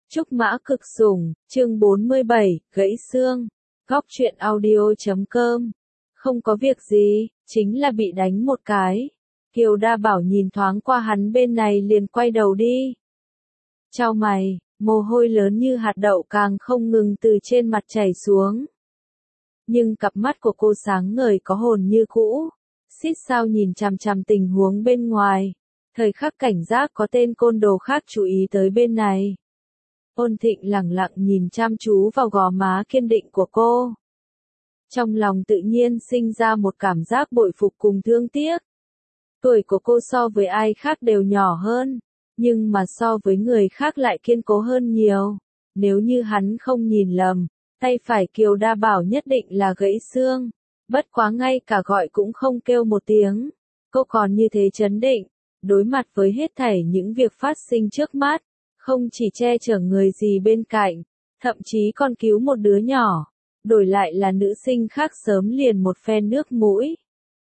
Trúc Mã Cực Sủng, chương 47, gãy xương. Góc truyện audio.com. Không có việc gì, chính là bị đánh một cái. Kiều Đa Bảo nhìn thoáng qua hắn bên này liền quay đầu đi. Chau mày, mồ hôi lớn như hạt đậu càng không ngừng từ trên mặt chảy xuống. Nhưng cặp mắt của cô sáng ngời có hồn như cũ, xít sao nhìn chằm chằm tình huống bên ngoài. Thời khắc cảnh giác có tên côn đồ khác chú ý tới bên này. Ôn Thịnh lẳng lặng nhìn chăm chú vào gò má kiên định của cô. Trong lòng tự nhiên sinh ra một cảm giác bội phục cùng thương tiếc. Tuổi của cô so với ai khác đều nhỏ hơn, nhưng mà so với người khác lại kiên cố hơn nhiều. Nếu như hắn không nhìn lầm, tay phải Kiều Đa Bảo nhất định là gãy xương. Bất quá ngay cả gọi cũng không kêu một tiếng. Cô còn như thế trấn định, đối mặt với hết thảy những việc phát sinh trước mắt. Không chỉ che chở người gì bên cạnh, thậm chí còn cứu một đứa nhỏ, đổi lại là nữ sinh khác sớm liền một phen nước mũi.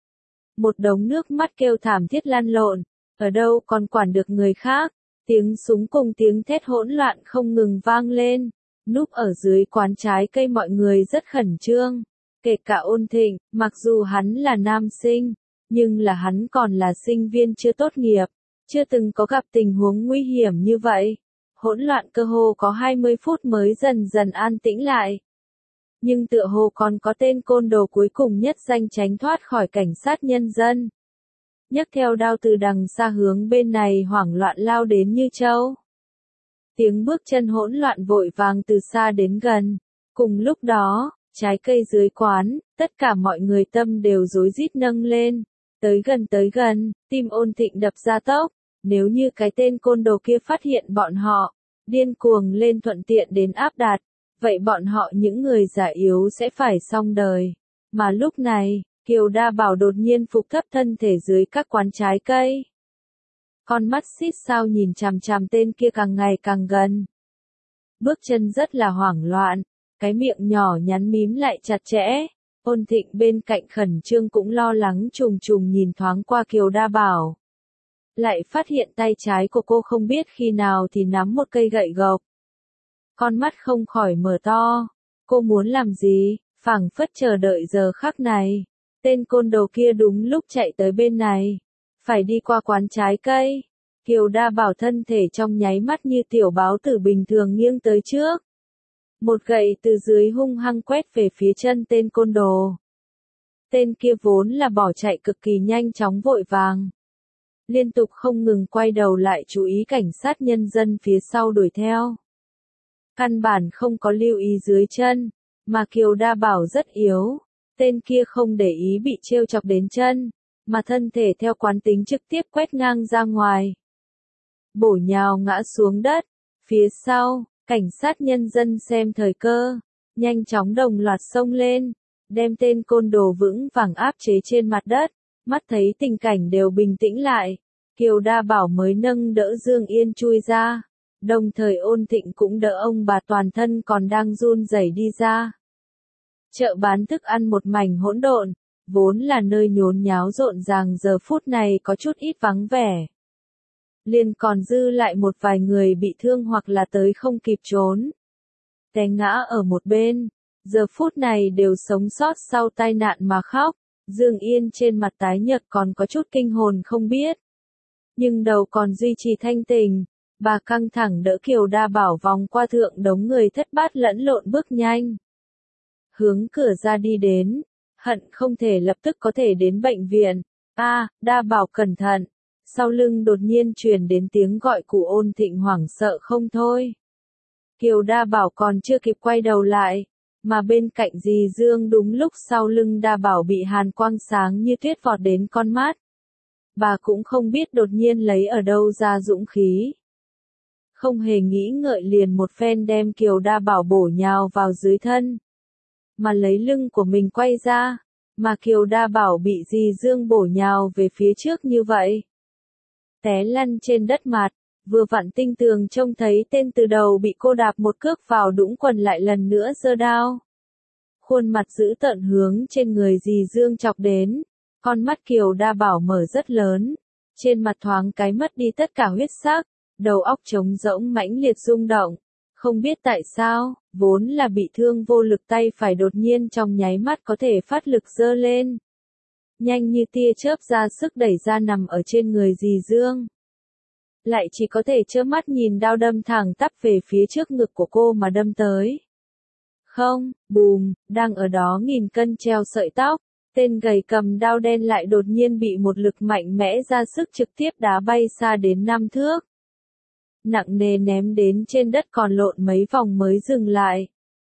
Một đống nước mắt kêu thảm thiết lăn lộn, ở đâu còn quản được người khác, tiếng súng cùng tiếng thét hỗn loạn không ngừng vang lên, núp ở dưới quán trái cây mọi người rất khẩn trương, kể cả Ôn Thịnh, mặc dù hắn là nam sinh, nhưng là hắn còn là sinh viên chưa tốt nghiệp, chưa từng có gặp tình huống nguy hiểm như vậy. Hỗn loạn cơ hồ có 20 phút mới dần dần an tĩnh lại. Nhưng tựa hồ còn có tên côn đồ cuối cùng nhất danh tránh thoát khỏi cảnh sát nhân dân. Nhấc theo đao từ đằng xa hướng bên này hoảng loạn lao đến như trâu. Tiếng bước chân hỗn loạn vội vàng từ xa đến gần. Cùng lúc đó, trái cây dưới quán, tất cả mọi người tâm đều rối rít nâng lên. Tới gần, tim Ôn Thịnh đập ra tốc. Nếu như cái tên côn đồ kia phát hiện bọn họ, điên cuồng lên thuận tiện đến áp đặt, vậy bọn họ những người già yếu sẽ phải xong đời. Mà lúc này, Kiều Đa Bảo đột nhiên phục thấp thân thể dưới các quán trái cây. Con mắt xít sao nhìn chằm chằm tên kia càng ngày càng gần. Bước chân rất là hoảng loạn, cái miệng nhỏ nhắn mím lại chặt chẽ. Ôn Thịnh bên cạnh khẩn trương cũng lo lắng trùng trùng nhìn thoáng qua Kiều Đa Bảo. Lại phát hiện tay trái của cô không biết khi nào thì nắm một cây gậy gộc. Con mắt không khỏi mở to. Cô muốn làm gì? Phảng phất chờ đợi giờ khắc này. Tên côn đồ kia đúng lúc chạy tới bên này. Phải đi qua quán trái cây. Kiều Đa Bảo thân thể trong nháy mắt như tiểu báo tử bình thường nghiêng tới trước. Một gậy từ dưới hung hăng quét về phía chân tên côn đồ. Tên kia vốn là bỏ chạy cực kỳ nhanh chóng vội vàng. Liên tục không ngừng quay đầu lại chú ý cảnh sát nhân dân phía sau đuổi theo. Căn bản không có lưu ý dưới chân, mà Kiều Đa Bảo rất yếu. Tên kia không để ý bị trêu chọc đến chân, mà thân thể theo quán tính trực tiếp quét ngang ra ngoài. Bổ nhào ngã xuống đất, phía sau, cảnh sát nhân dân xem thời cơ, nhanh chóng đồng loạt xông lên, đem tên côn đồ vững vàng áp chế trên mặt đất. Mắt thấy tình cảnh đều bình tĩnh lại, Kiều Đa Bảo mới nâng đỡ Dương Yên chui ra, đồng thời Ôn Thịnh cũng đỡ ông bà toàn thân còn đang run rẩy đi ra. Chợ bán thức ăn một mảnh hỗn độn, vốn là nơi nhốn nháo rộn ràng giờ phút này có chút ít vắng vẻ. Liền còn dư lại một vài người bị thương hoặc là tới không kịp trốn. Té ngã ở một bên, giờ phút này đều sống sót sau tai nạn mà khóc. Dương Yên trên mặt tái nhợt còn có chút kinh hồn không biết. Nhưng đầu còn duy trì thanh tình, bà căng thẳng đỡ Kiều Đa Bảo vòng qua thượng đống người thất bát lẫn lộn bước nhanh. Hướng cửa ra đi đến, hận không thể lập tức có thể đến bệnh viện. Đa Bảo cẩn thận. Sau lưng đột nhiên truyền đến tiếng gọi của Ôn Thịnh hoảng sợ không thôi. Kiều Đa Bảo còn chưa kịp quay đầu lại. Mà bên cạnh dì Dương đúng lúc sau lưng Đa Bảo bị hàn quang sáng như tuyết vọt đến con mắt. Bà cũng không biết đột nhiên lấy ở đâu ra dũng khí. Không hề nghĩ ngợi liền một phen đem Kiều Đa Bảo bổ nhào vào dưới thân. Mà lấy lưng của mình quay ra, mà Kiều Đa Bảo bị dì Dương bổ nhào về phía trước như vậy. Té lăn trên đất mặt. Vừa vặn tinh tường trông thấy tên từ đầu bị cô đạp một cước vào đũng quần lại lần nữa giơ đao. Khuôn mặt dữ tợn hướng trên người dì Dương chọc đến, con mắt Kiều Đa Bảo mở rất lớn, trên mặt thoáng cái mất đi tất cả huyết sắc, đầu óc trống rỗng mãnh liệt rung động, Không biết tại sao, vốn là bị thương vô lực tay phải đột nhiên trong nháy mắt có thể phát lực giơ lên. Nhanh như tia chớp ra sức đẩy ra nằm ở trên người dì Dương. Lại chỉ có thể trơ mắt nhìn đao đâm thẳng tắp về phía trước ngực của cô mà đâm tới. Không, bùm, đang ở đó nghìn cân treo sợi tóc, tên gầy cầm đao đen lại đột nhiên bị một lực mạnh mẽ ra sức trực tiếp đá bay xa đến 5 thước. Nặng nề ném đến trên đất còn lộn mấy vòng mới dừng lại.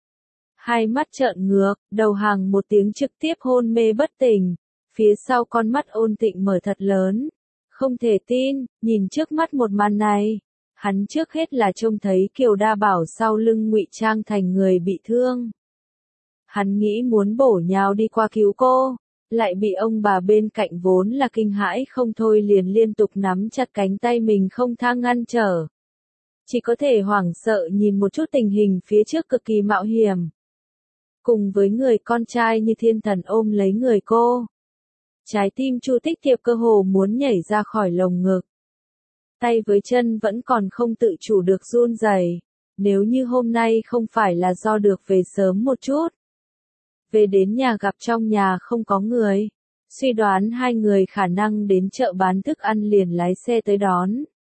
Hai mắt trợn ngược, đầu hàng một tiếng trực tiếp hôn mê bất tỉnh, phía sau con mắt Ôn Tịnh mở thật lớn. Không thể tin, nhìn trước mắt một màn này. Hắn trước hết là trông thấy Kiều Đa Bảo sau lưng ngụy trang thành người bị thương. Hắn nghĩ muốn bổ nhào đi qua cứu cô, lại bị ông bà bên cạnh vốn là kinh hãi không thôi liền liên tục nắm chặt cánh tay mình không tha ngăn trở. Chỉ có thể hoảng sợ nhìn một chút tình hình phía trước cực kỳ mạo hiểm. Cùng với người con trai như thiên thần ôm lấy người cô. Trái tim Chu Tích Thiệp cơ hồ muốn nhảy ra khỏi lồng ngực. Tay với chân vẫn còn không tự chủ được run rẩy. Nếu như hôm nay không phải là do được về sớm một chút. Về đến nhà gặp trong nhà không có người. Suy đoán hai người khả năng đến chợ bán thức ăn liền lái xe tới đón.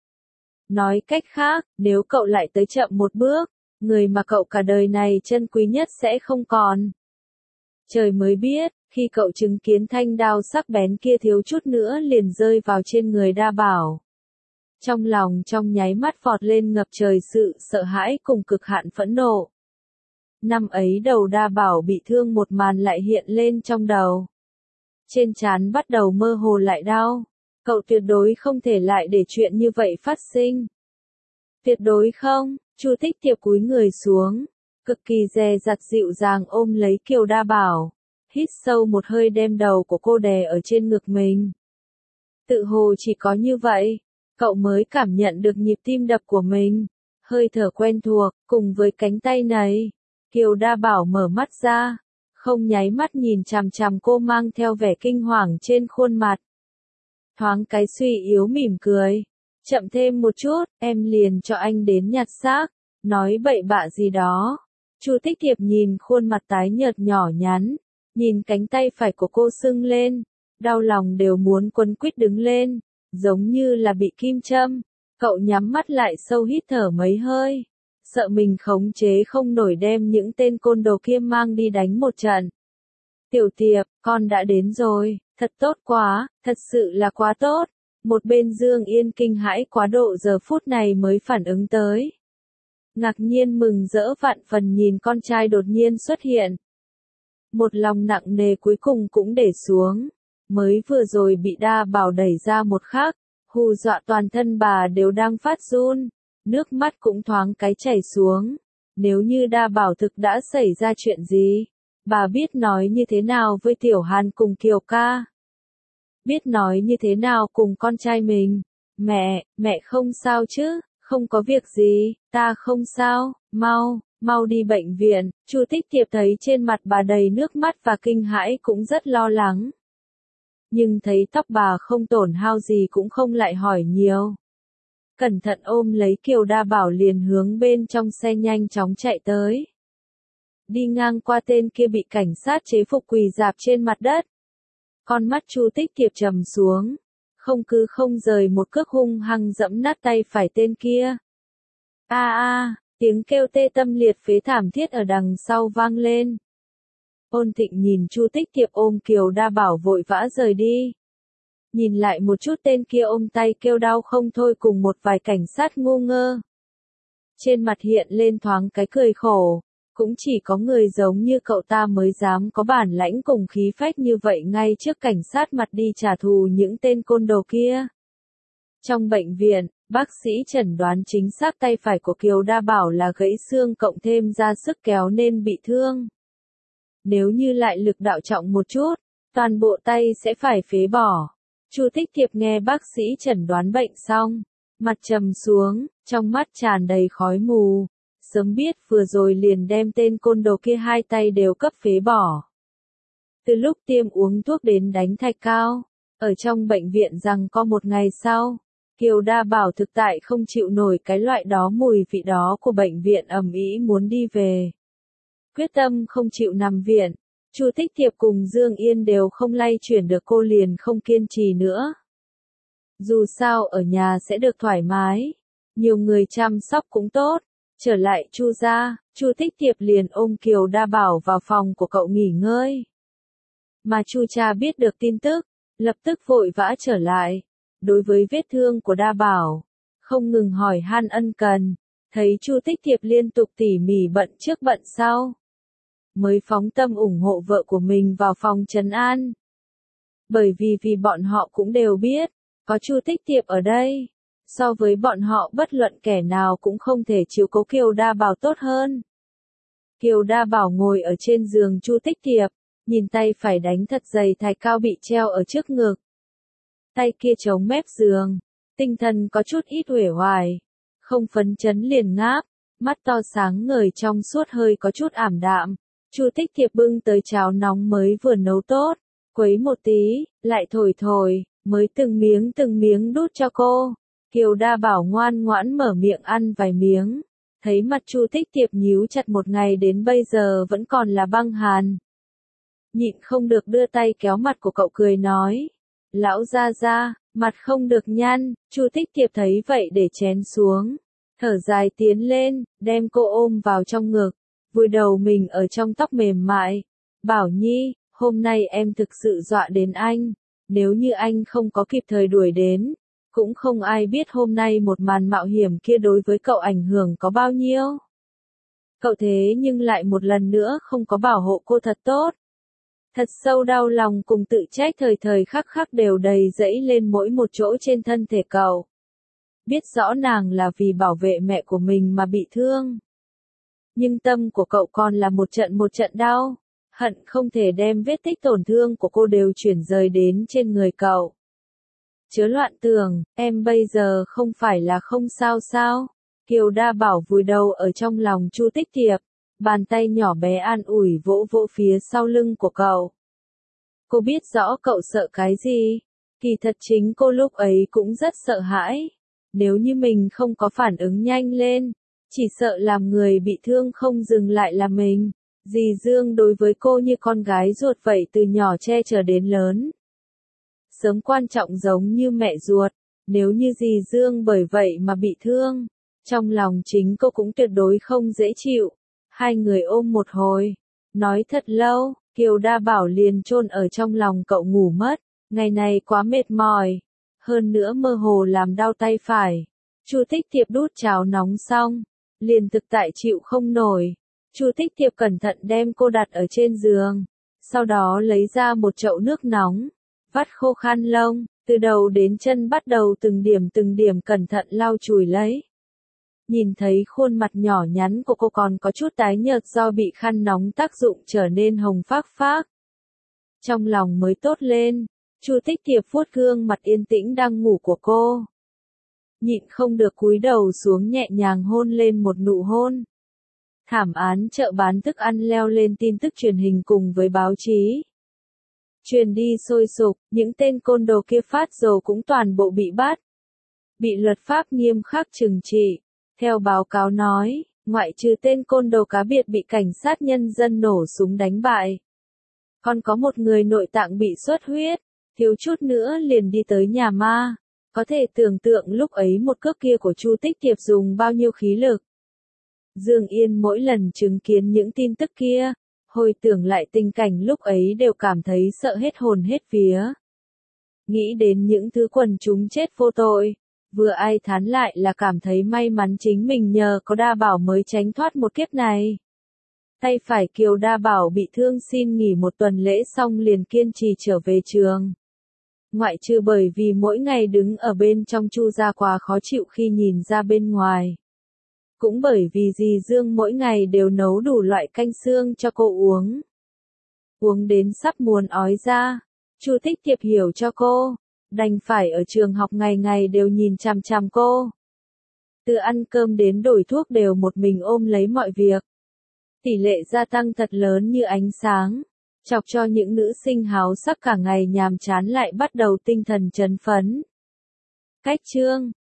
Nói cách khác, nếu cậu lại tới chậm một bước, người mà cậu cả đời này trân quý nhất sẽ không còn. Trời mới biết, khi cậu chứng kiến thanh đao sắc bén kia thiếu chút nữa liền rơi vào trên người Đa Bảo. Trong lòng trong nháy mắt vọt lên ngập trời sự sợ hãi cùng cực hạn phẫn nộ. Năm ấy đầu Đa Bảo bị thương một màn lại hiện lên trong đầu. Trên trán bắt đầu mơ hồ lại đau. Cậu tuyệt đối không thể lại để chuyện như vậy phát sinh. Tuyệt đối không, Chu Tích Thiệp cúi người xuống, cực kỳ dè dặt dịu dàng ôm lấy Kiều Đa Bảo, hít sâu một hơi đem đầu của cô đè ở trên ngực mình. Tự hồ chỉ có như vậy, cậu mới cảm nhận được nhịp tim đập của mình, hơi thở quen thuộc, cùng với cánh tay này. Kiều Đa Bảo mở mắt ra, không nháy mắt nhìn chằm chằm cô mang theo vẻ kinh hoàng trên khuôn mặt. Thoáng cái suy yếu mỉm cười. Chậm thêm một chút, em liền cho anh đến nhặt xác. Nói bậy bạ gì đó. Chu Tích Thiệp nhìn khuôn mặt tái nhợt nhỏ nhắn. Nhìn cánh tay phải của cô sưng lên. Đau lòng đều muốn quấn quýt đứng lên. Giống như là bị kim châm. Cậu nhắm mắt lại sâu hít thở mấy hơi. Sợ mình khống chế không nổi đem những tên côn đồ kia mang đi đánh một trận. Tiểu Tiệp, con đã đến rồi. Thật tốt quá, thật sự là quá tốt. Một bên Dương Yên kinh hãi quá độ giờ phút này mới phản ứng tới. Ngạc nhiên mừng rỡ vạn phần nhìn con trai đột nhiên xuất hiện. Một lòng nặng nề cuối cùng cũng để xuống. Mới vừa rồi bị Đa Bảo đẩy ra một khắc, hù dọa toàn thân bà đều đang phát run. Nước mắt cũng thoáng cái chảy xuống. Nếu như Đa Bảo thực đã xảy ra chuyện gì? Bà biết nói như thế nào với Tiểu Hàn cùng Kiều ca? Biết nói như thế nào cùng con trai mình? Mẹ không sao chứ? Không có việc gì, ta không sao, mau đi bệnh viện. Chu Tích Thiệp thấy trên mặt bà đầy nước mắt và kinh hãi cũng rất lo lắng. Nhưng thấy tóc bà không tổn hao gì cũng không lại hỏi nhiều. Cẩn thận ôm lấy Kiều Đa Bảo liền hướng bên trong xe nhanh chóng chạy tới. Đi ngang qua tên kia bị cảnh sát chế phục quỳ rạp trên mặt đất. Con mắt Chu Tích Thiệp trầm xuống, không rời một cước hung hăng dẫm nát tay phải tên kia. Tiếng kêu tê tâm liệt phế thảm thiết ở đằng sau vang lên. Ôn Tịnh nhìn Chu Tích Thiệp ôm Kiều Đa Bảo vội vã rời đi. Nhìn lại một chút tên kia ôm tay kêu đau không thôi cùng một vài cảnh sát ngu ngơ. Trên mặt hiện lên thoáng cái cười khổ. Cũng chỉ có người giống như cậu ta mới dám có bản lãnh cùng khí phách như vậy ngay trước cảnh sát mặt đi trả thù những tên côn đồ kia. Trong bệnh viện, bác sĩ chẩn đoán chính xác tay phải của Kiều Đa Bảo là gãy xương cộng thêm ra sức kéo nên bị thương. Nếu như lại lực đạo trọng một chút, toàn bộ tay sẽ phải phế bỏ. Chu Tích Thiệp nghe bác sĩ chẩn đoán bệnh xong, mặt trầm xuống, trong mắt tràn đầy khói mù. Sớm biết vừa rồi liền đem tên côn đồ kia hai tay đều cấp phế bỏ. Từ lúc tiêm uống thuốc đến đánh thạch cao, ở trong bệnh viện rằng có một ngày sau, Kiều Đa Bảo thực tại không chịu nổi cái loại đó mùi vị đó của bệnh viện, ầm ĩ muốn đi về. Quyết tâm không chịu nằm viện, Chu Tích Thiệp cùng Dương Yên đều không lay chuyển được, cô liền không kiên trì nữa. Dù sao ở nhà sẽ được thoải mái, nhiều người chăm sóc cũng tốt. Trở lại Chu gia, Chu Tích Thiệp liền ôm Kiều Đa Bảo vào phòng của cậu nghỉ ngơi. Mà Chu cha biết được tin tức, lập tức vội vã trở lại. Đối với vết thương của Đa Bảo, không ngừng hỏi han ân cần, thấy Chu Tích Thiệp liên tục tỉ mỉ bận trước bận sau, mới phóng tâm ủng hộ vợ của mình vào phòng trấn an. Bởi vì bọn họ cũng đều biết, có Chu Tích Thiệp ở đây, so với bọn họ bất luận kẻ nào cũng không thể chiếu cố Kiều Đa Bảo tốt hơn. Kiều Đa Bảo ngồi ở trên giường Chu Tích Thiệp, nhìn tay phải đánh thật dày thạch cao bị treo ở trước ngực. Tay kia chống mép giường, tinh thần có chút ít uể oải, không phấn chấn liền ngáp, mắt to sáng ngời trong suốt hơi có chút ảm đạm. Chu Tích Thiệp bưng tới cháo nóng mới vừa nấu tốt, quấy một tí, lại thổi thổi, mới từng miếng đút cho cô. Kiều Đa Bảo ngoan ngoãn mở miệng ăn vài miếng, thấy mặt Chu Tích Thiệp nhíu chặt một ngày đến bây giờ vẫn còn là băng hàn. Nhịn không được đưa tay kéo mặt của cậu cười nói, lão gia gia, mặt không được nhăn. Chu Tích Thiệp thấy vậy để chén xuống, thở dài tiến lên, đem cô ôm vào trong ngực, vùi đầu mình ở trong tóc mềm mại. Bảo Nhi, hôm nay em thực sự dọa đến anh, nếu như anh không có kịp thời đuổi đến, cũng không ai biết hôm nay một màn mạo hiểm kia đối với cậu ảnh hưởng có bao nhiêu. Cậu thế nhưng lại một lần nữa không có bảo hộ cô thật tốt. Thật sâu đau lòng cùng tự trách thời thời khắc khắc đều đầy dẫy lên mỗi một chỗ trên thân thể cậu. Biết rõ nàng là vì bảo vệ mẹ của mình mà bị thương. Nhưng tâm của cậu còn là một trận đau, hận không thể đem vết tích tổn thương của cô đều chuyển rời đến trên người cậu. Chớ loạn tưởng, em bây giờ không phải là không sao sao? Kiều Đa Bảo vùi đầu ở trong lòng Chu Tích Thiệp, bàn tay nhỏ bé an ủi vỗ vỗ phía sau lưng của cậu. Cô biết rõ cậu sợ cái gì, kỳ thật chính cô lúc ấy cũng rất sợ hãi. Nếu như mình không có phản ứng nhanh lên, chỉ sợ làm người bị thương không dừng lại là mình. Dì Dương đối với cô như con gái ruột vậy, từ nhỏ che chở đến lớn. Sớm quan trọng giống như mẹ ruột, nếu như dì Dương bởi vậy mà bị thương, trong lòng chính cô cũng tuyệt đối không dễ chịu. Hai người ôm một hồi, nói thật lâu, Kiều Đa Bảo liền chôn ở trong lòng cậu ngủ mất. Ngày này quá mệt mỏi, hơn nữa mơ hồ làm đau tay phải. Chu Tích Thiệp đút cháo nóng xong, liền thực tại chịu không nổi. Chu Tích Thiệp cẩn thận đem cô đặt ở trên giường, sau đó lấy ra một chậu nước nóng, vắt khô khăn lông, từ đầu đến chân bắt đầu từng điểm cẩn thận lau chùi lấy. Nhìn thấy khuôn mặt nhỏ nhắn của cô còn có chút tái nhợt do bị khăn nóng tác dụng trở nên hồng phác phác. Trong lòng mới tốt lên, Chu Tích Thiệp vuốt gương mặt yên tĩnh đang ngủ của cô. Nhịn không được cúi đầu xuống nhẹ nhàng hôn lên một nụ hôn. Thảm án chợ bán thức ăn leo lên tin tức truyền hình cùng với báo chí. Truyền đi sôi sục, những tên côn đồ kia phát dồ cũng toàn bộ bị bắt. Bị luật pháp nghiêm khắc trừng trị. Theo báo cáo nói, ngoại trừ tên côn đồ cá biệt bị cảnh sát nhân dân nổ súng đánh bại, còn có một người nội tạng bị xuất huyết, thiếu chút nữa liền đi tới nhà ma. Có thể tưởng tượng lúc ấy một cước kia của Chu Tích Thiệp dùng bao nhiêu khí lực. Dương Yên mỗi lần chứng kiến những tin tức kia, hồi tưởng lại tình cảnh lúc ấy đều cảm thấy sợ hết hồn hết vía. Nghĩ đến những thứ quần chúng chết vô tội, vừa ai thán lại là cảm thấy may mắn chính mình nhờ có Đa Bảo mới tránh thoát một kiếp này. Tay phải Kiều Đa Bảo bị thương xin nghỉ một tuần lễ xong liền kiên trì trở về trường. Ngoại trừ bởi vì mỗi ngày đứng ở bên trong Chu gia quá khó chịu khi nhìn ra bên ngoài. Cũng bởi vì dì Dương mỗi ngày đều nấu đủ loại canh xương cho cô uống. Uống đến sắp muốn ói ra, Chu Tích Thiệp hiểu cho cô, đành phải ở trường học ngày ngày đều nhìn chằm chằm cô. Từ ăn cơm đến đổi thuốc đều một mình ôm lấy mọi việc. Tỷ lệ gia tăng thật lớn như ánh sáng, chọc cho những nữ sinh háo sắc cả ngày nhàm chán lại bắt đầu tinh thần chấn phấn. Cách chương